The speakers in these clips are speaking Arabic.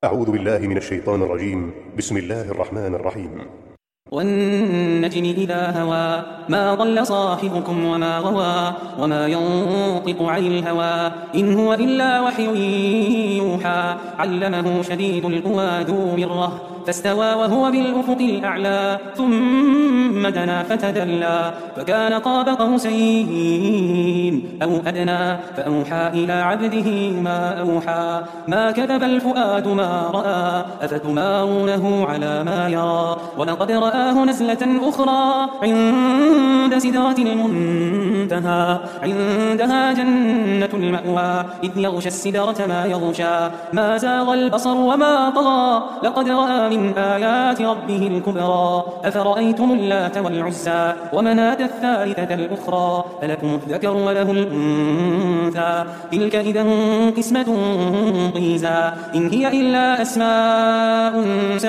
أعوذ بالله من الشيطان الرجيم. بسم الله الرحمن الرحيم. والنجم إذا هوى ما ضل صاحبكم وما غوى وما ينطق عن الهوى إن هو إلا وحي يوحى علمه شديد القوى ذو مرة فاستوى وهو بالأفق الأعلى ثم دنا فتدلى فكان قاب قوسين أو أدنى فأوحى إلى عبده ما أوحى ما كذب الفؤاد ما رأى أفتمارونه على ما يرى ولقد رآه نزلة أخرى عند سدرة المنتهى عندها جنة المأوى إذ يغشى السدرة ما يغشى ما زاغ البصر وما طغى لقد رأى من آيات ربه الكبرى أفرأيتم اللات والعزى ومناة الثالثة الأخرى ألكم الذكر وله الأنثى تلك إذا قسمة ضيزى إن هي إلا أسماء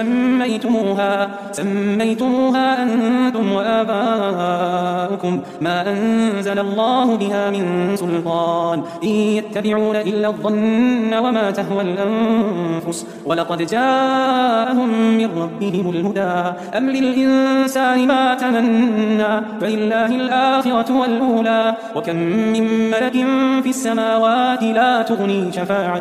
سميتموها أنتم وآباؤكم ما أنزل الله بها من سلطان إن يتبعون إلا الظن وما تهوى الأنفس ولقد جاءهم من ربهم الهدى أم للإنسان ما تمنى فلله الآخرة والأولى وكم من ملك في السماوات لا تغني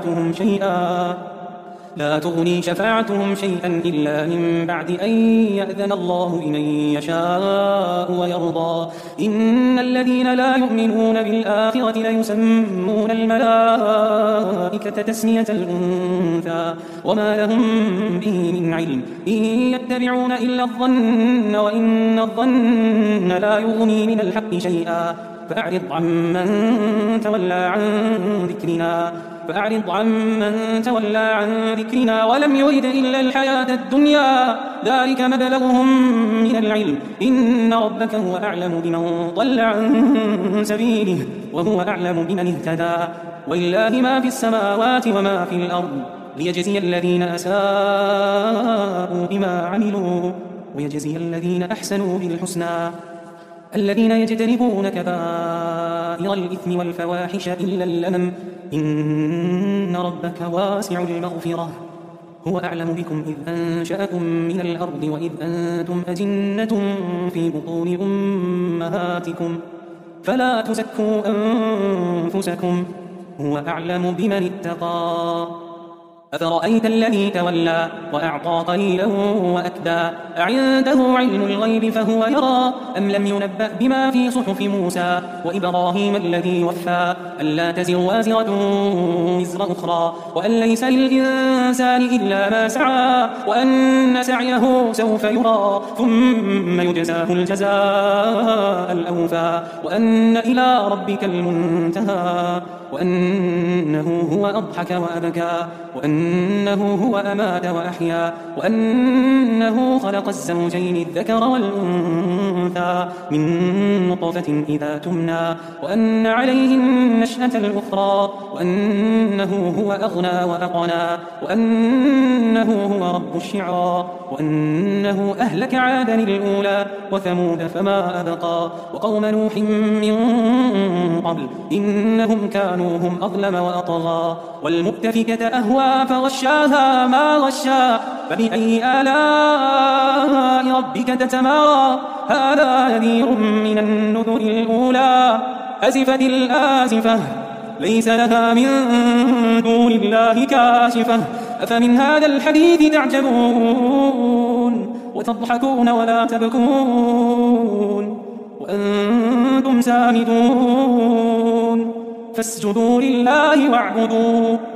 شفاعتهم شيئا إلا من بعد أن يأذن الله لمن يشاء ويرضى إن الذين لا يؤمنون بالآخرة ليسمون الملائكة تسمية الأنثى وما لهم به من علم إن يتبعون إلا الظن وإن الظن لا يغني من الحق شيئا فأعرض عمن تولى عن ذكرنا ولم يرد إلا الحياة الدنيا ذلك مبلغهم من العلم إن ربك هو أعلم بمن ضل عن سبيله وهو أعلم بمن اهتدى ولله ما في السماوات وما في الأرض ليجزي الذين أساءوا بما عملوا ويجزي الذين أحسنوا بالحسنى الذين يجتنبون كبائر الإثم والفواحش إلا اللمم إن ربك واسع المغفرة هو أعلم بكم إذ أنشأكم من الأرض وإذ أنتم أجنة في بطون أمهاتكم فلا تزكوا أنفسكم هو أعلم بمن اتقى أفرأيت الذي تولى وأعطى قليلا وأكدى أعنده علم الغيب فهو يرى أم لم ينبأ بما في صحف موسى وإبراهيم الذي وفى ألا تزر وازرة وزر أخرى وأن ليس للإنسان إلا ما سعى وأن سعيه سوف يرى ثم يجزاه الجزاء الأوفى وأن إلى ربك المنتهى وأنه هو أضحك وأبكى وأنه هو أمات وأحيا وأنه خلق الزوجين الذكر والأنثى من نطفة إذا تمنى وأن عليه النشأة الأخرى وأنه هو أغنى وأقنى وأنه هو رب الشعرى وأنه أهلك عادا الأولى وثمود فما أبقى وقوم نوح من قبل إنهم كانوا هم أظلم وأطغى والمؤتفكة أهوى فغشاها ما غشا فبأي آلاء ربك تتمارى هذا نذير من النذر الأولى أزفت الآزفة ليس لها من دون الله كاشفة أفمن هذا الحديث تعجبون وتضحكون ولا تبكون وأنتم سامدون فاسجدوا لله واعبدوا